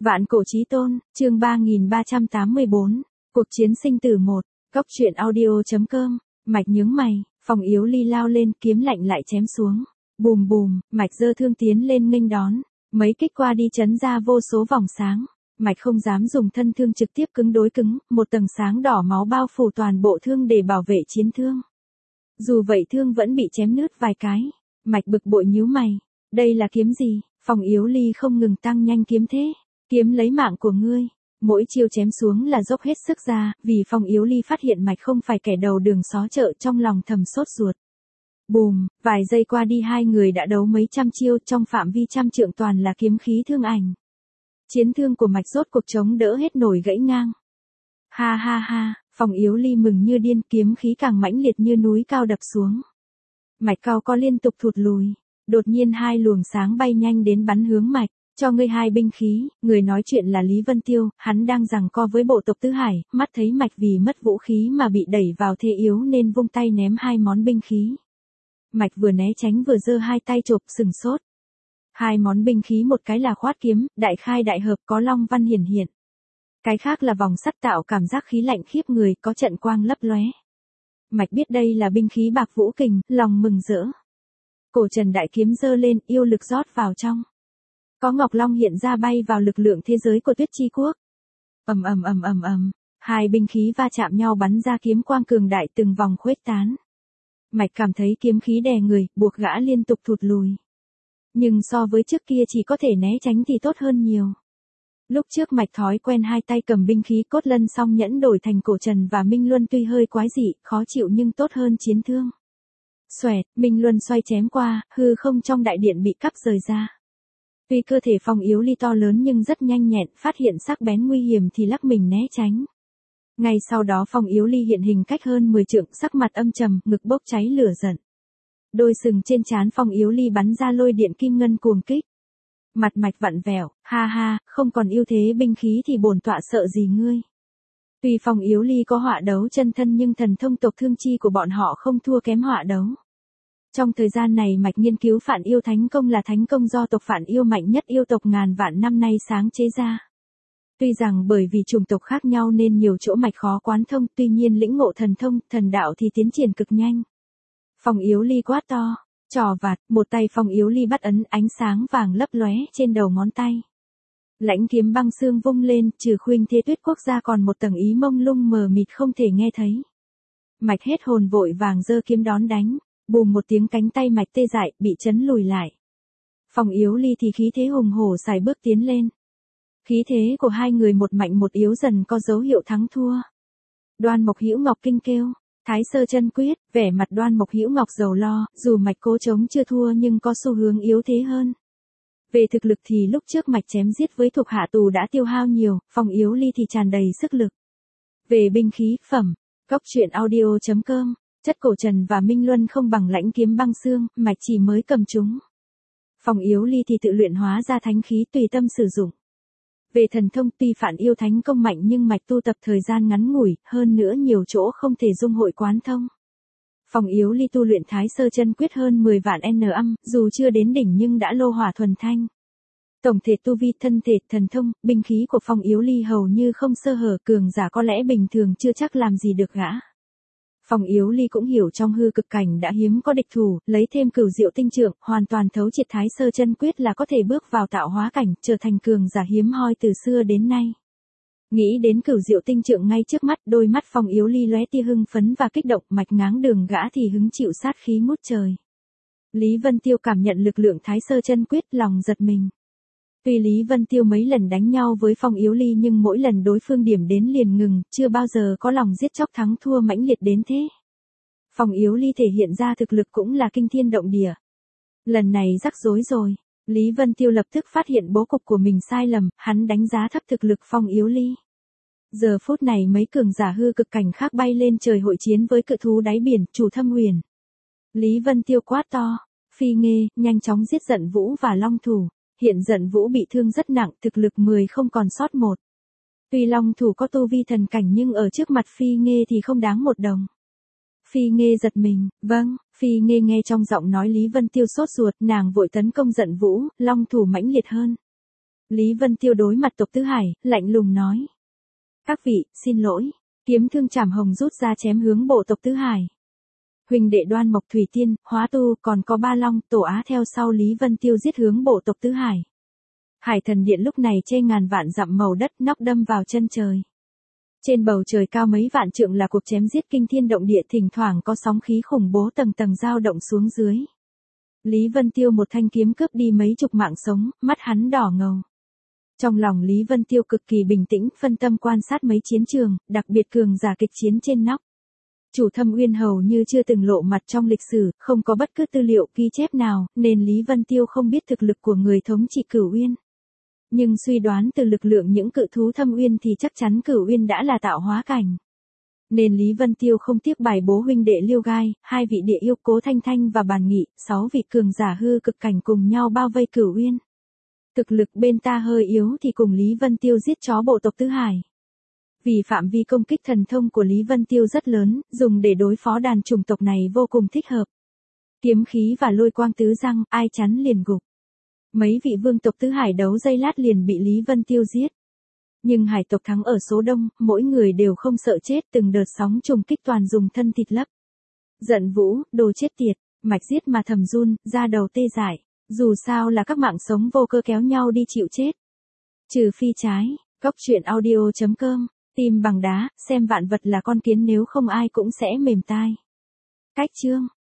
Vạn cổ chí tôn, chương 3384, cuộc chiến sinh tử 1, góc truyện audio.com, Mạch nhướng mày, Phong Yếu Ly lao lên, kiếm lạnh lại chém xuống. Bùm bùm, Mạch giơ thương tiến lên nghênh đón, mấy kích qua đi chấn ra vô số vòng sáng. Mạch không dám dùng thân thương trực tiếp cứng đối cứng, một tầng sáng đỏ máu bao phủ toàn bộ thương để bảo vệ chiến thương. Dù vậy thương vẫn bị chém nứt vài cái. Mạch bực bội nhíu mày, đây là kiếm gì? Phong Yếu Ly không ngừng tăng nhanh kiếm thế. Kiếm lấy mạng của ngươi. Mỗi chiêu chém xuống là dốc hết sức ra, vì Phong Yếu Ly phát hiện Mạch không phải kẻ đầu đường xó chợ, trong lòng thầm sốt ruột. Bùm, vài giây qua đi hai người đã đấu mấy trăm chiêu, trong phạm vi trăm trượng toàn là kiếm khí thương ảnh. Chiến thương của Mạch rốt cuộc chống đỡ hết nổi gãy ngang. Ha ha ha, Phong Yếu Ly mừng như điên, kiếm khí càng mãnh liệt như núi cao đập xuống. Mạch cao có liên tục thụt lùi. Đột nhiên hai luồng sáng bay nhanh đến bắn hướng Mạch. Cho ngươi hai binh khí. Người nói chuyện là Lý Vân Tiêu, hắn đang giằng co với bộ tộc Tứ Hải, mắt thấy Mạch vì mất vũ khí mà bị đẩy vào thế yếu nên vung tay ném hai món binh khí. Mạch vừa né tránh vừa giơ hai tay chộp, sừng sốt. Hai món binh khí, một cái là khoát kiếm, đại khai đại hợp, có long văn hiển hiện. Cái khác là vòng sắt tạo cảm giác khí lạnh khiếp người, có trận quang lấp lóe. Mạch biết đây là binh khí Bạc Vũ Kình, lòng mừng rỡ. Cổ trần đại kiếm giơ lên, yêu lực rót vào trong. Có ngọc long hiện ra bay vào lực lượng thế giới của Tuyết Chi Quốc. Ầm ầm ầm ầm ầm, hai binh khí va chạm nhau bắn ra kiếm quang cường đại, từng vòng khuếch tán. Mạch cảm thấy kiếm khí đè người, buộc gã liên tục thụt lùi. Nhưng so với trước kia chỉ có thể né tránh thì tốt hơn nhiều. Lúc trước Mạch thói quen hai tay cầm binh khí Cốt Lân song nhẫn đổi thành Cổ Trần và Minh Luân tuy hơi quái dị, khó chịu nhưng tốt hơn chiến thương. Xoẹt, Minh Luân xoay chém qua, hư không trong đại điện bị cắt rời ra. Tuy cơ thể Phong Yếu Ly to lớn nhưng rất nhanh nhẹn, phát hiện sắc bén nguy hiểm thì lắc mình né tránh. Ngay sau đó Phong Yếu Ly hiện hình cách hơn 10 trượng, sắc mặt âm trầm, ngực bốc cháy lửa giận. Đôi sừng trên trán Phong Yếu Ly bắn ra lôi điện kim ngân cuồng kích. Mặt Mạch vặn vẹo, ha ha, không còn ưu thế binh khí thì bổn tọa sợ gì ngươi. Tuy Phong Yếu Ly có họa đấu chân thân nhưng thần thông tộc Thương Chi của bọn họ không thua kém họa đấu. Trong thời gian này Mạch nghiên cứu Phản Yêu Thánh Công là thánh công do tộc Phản Yêu mạnh nhất yêu tộc ngàn vạn năm nay sáng chế ra. Tuy rằng bởi vì chủng tộc khác nhau nên nhiều chỗ Mạch khó quán thông, tuy nhiên lĩnh ngộ thần thông, thần đạo thì tiến triển cực nhanh. Phong Yếu Ly quát to, trò vạt, một tay Phong Yếu Ly bắt ấn, ánh sáng vàng lấp lóe trên đầu ngón tay. Lãnh kiếm băng xương vung lên, trừ Khuynh Thế Tuyết Quốc ra còn một tầng ý mông lung mờ mịt không thể nghe thấy. Mạch hết hồn vội vàng giơ kiếm đón đánh, bùm một tiếng cánh tay Mạch tê dại, bị chấn lùi lại. Phong Yếu Ly thì khí thế hùng hổ xài bước tiến lên. Khí thế của hai người một mạnh một yếu dần có dấu hiệu thắng thua. Đoan Mộc Hữu Ngọc kinh kêu, Thái Sơ Chân Quyết, vẻ mặt Đoan Mộc Hữu Ngọc rầu lo, dù Mạch cố chống chưa thua nhưng có xu hướng yếu thế hơn. Về thực lực thì lúc trước Mạch chém giết với thuộc hạ tù đã tiêu hao nhiều, Phong Yếu Ly thì tràn đầy sức lực. Về binh khí, phẩm, góc truyện audio.com, chất Cổ Trần và Minh Luân không bằng lãnh kiếm băng xương, Mạch chỉ mới cầm chúng. Phong Yếu Ly thì tự luyện hóa ra thánh khí tùy tâm sử dụng. Về thần thông tuy Phản Yêu Thánh Công mạnh nhưng Mạch tu tập thời gian ngắn ngủi, hơn nữa nhiều chỗ không thể dung hội quán thông. Phong Yếu Ly tu luyện Thái Sơ Chân Quyết hơn 10 vạn năm, dù chưa đến đỉnh nhưng đã lô hỏa thuần thanh. Tổng thể tu vi, thân thể, thần thông, binh khí của Phong Yếu Ly hầu như không sơ hở, cường giả có lẽ bình thường chưa chắc làm gì được gã. Phong Yếu Ly cũng hiểu trong hư cực cảnh đã hiếm có địch thủ, lấy thêm Cửu Diệu Tinh Trượng, hoàn toàn thấu triệt Thái Sơ Chân Quyết là có thể bước vào tạo hóa cảnh, trở thành cường giả hiếm hoi từ xưa đến nay. Nghĩ đến Cửu Diệu Tinh Trượng ngay trước mắt, đôi mắt Phong Yếu Ly lóe tia hưng phấn và kích động, Mạch ngáng đường gã thì hứng chịu sát khí ngút trời. Lý Vân Tiêu cảm nhận lực lượng Thái Sơ Chân Quyết, lòng giật mình. Tuy Lý Vân Tiêu mấy lần đánh nhau với Phong Yếu Ly nhưng mỗi lần đối phương điểm đến liền ngừng, chưa bao giờ có lòng giết chóc thắng thua mãnh liệt đến thế. Phong Yếu Ly thể hiện ra thực lực cũng là kinh thiên động địa. Lần này rắc rối rồi. Lý Vân Tiêu lập tức phát hiện bố cục của mình sai lầm, hắn đánh giá thấp thực lực Phong Yếu Ly. Giờ phút này mấy cường giả hư cực cảnh khác bay lên trời hội chiến với cự thú đáy biển, Chủ Thâm Huyền. Lý Vân Tiêu quát to, Phi Nghê, nhanh chóng giết Giận Vũ và Long Thủ. Hiện Giận Vũ bị thương rất nặng, thực lực 10 không còn sót một. Tuy Long Thủ có tu vi thần cảnh nhưng ở trước mặt Phi Nghê thì không đáng một đồng. Phi Nghê giật mình, vâng, Phi Nghê nghe trong giọng nói Lý Vân Tiêu sốt ruột, nàng vội tấn công Giận Vũ, Long Thủ mãnh liệt hơn. Lý Vân Tiêu đối mặt Tộc Tứ Hải, lạnh lùng nói. Các vị, xin lỗi. Kiếm thương chảm hồng rút ra chém hướng bộ Tộc Tứ Hải. Huỳnh đệ Đoan Mộc Thủy Tiên, Hóa Tu, còn có Ba Long, Tổ Á theo sau Lý Vân Tiêu giết hướng bộ Tộc Tứ Hải. Hải thần điện lúc này chê ngàn vạn dặm màu đất, nóc đâm vào chân trời. Trên bầu trời cao mấy vạn trượng là cuộc chém giết kinh thiên động địa, thỉnh thoảng có sóng khí khủng bố tầng tầng dao động xuống dưới. Lý Vân Tiêu một thanh kiếm cướp đi mấy chục mạng sống, mắt hắn đỏ ngầu. Trong lòng Lý Vân Tiêu cực kỳ bình tĩnh, phân tâm quan sát mấy chiến trường, đặc biệt cường giả kịch chiến trên nóc. Chủ Thâm Uyên hầu như chưa từng lộ mặt trong lịch sử, không có bất cứ tư liệu ghi chép nào, nên Lý Vân Tiêu không biết thực lực của người thống trị Cửu Uyên. Nhưng suy đoán từ lực lượng những cự thú Thâm Uyên thì chắc chắn Cửu Uyên đã là tạo hóa cảnh. Nên Lý Vân Tiêu không tiếc bài bố huynh đệ Liêu Gai, 2 vị địa yêu Cố Thanh Thanh và Bàn Nghị, 6 vị cường giả hư cực cảnh cùng nhau bao vây Cửu Uyên. Thực lực bên ta hơi yếu thì cùng Lý Vân Tiêu giết chó bộ Tộc Tứ Hải. Vì phạm vi công kích thần thông của Lý Vân Tiêu rất lớn, dùng để đối phó đàn chủng tộc này vô cùng thích hợp. Kiếm khí và lôi quang tứ răng, ai chắn liền gục. Mấy vị vương tộc Tứ Hải đấu giây lát liền bị Lý Vân Tiêu giết. Nhưng hải tộc thắng ở số đông, mỗi người đều không sợ chết, từng đợt sóng trùng kích toàn dùng thân thịt lấp. Giận vũ, đồ chết tiệt, mạch giết mà thầm run, da đầu tê dại. Dù sao là các mạng sống vô cơ kéo nhau đi chịu chết. Trừ phi trái, goctruyện audio.com, tim bằng đá, xem vạn vật là con kiến nếu không ai cũng sẽ mềm tai. Cách chương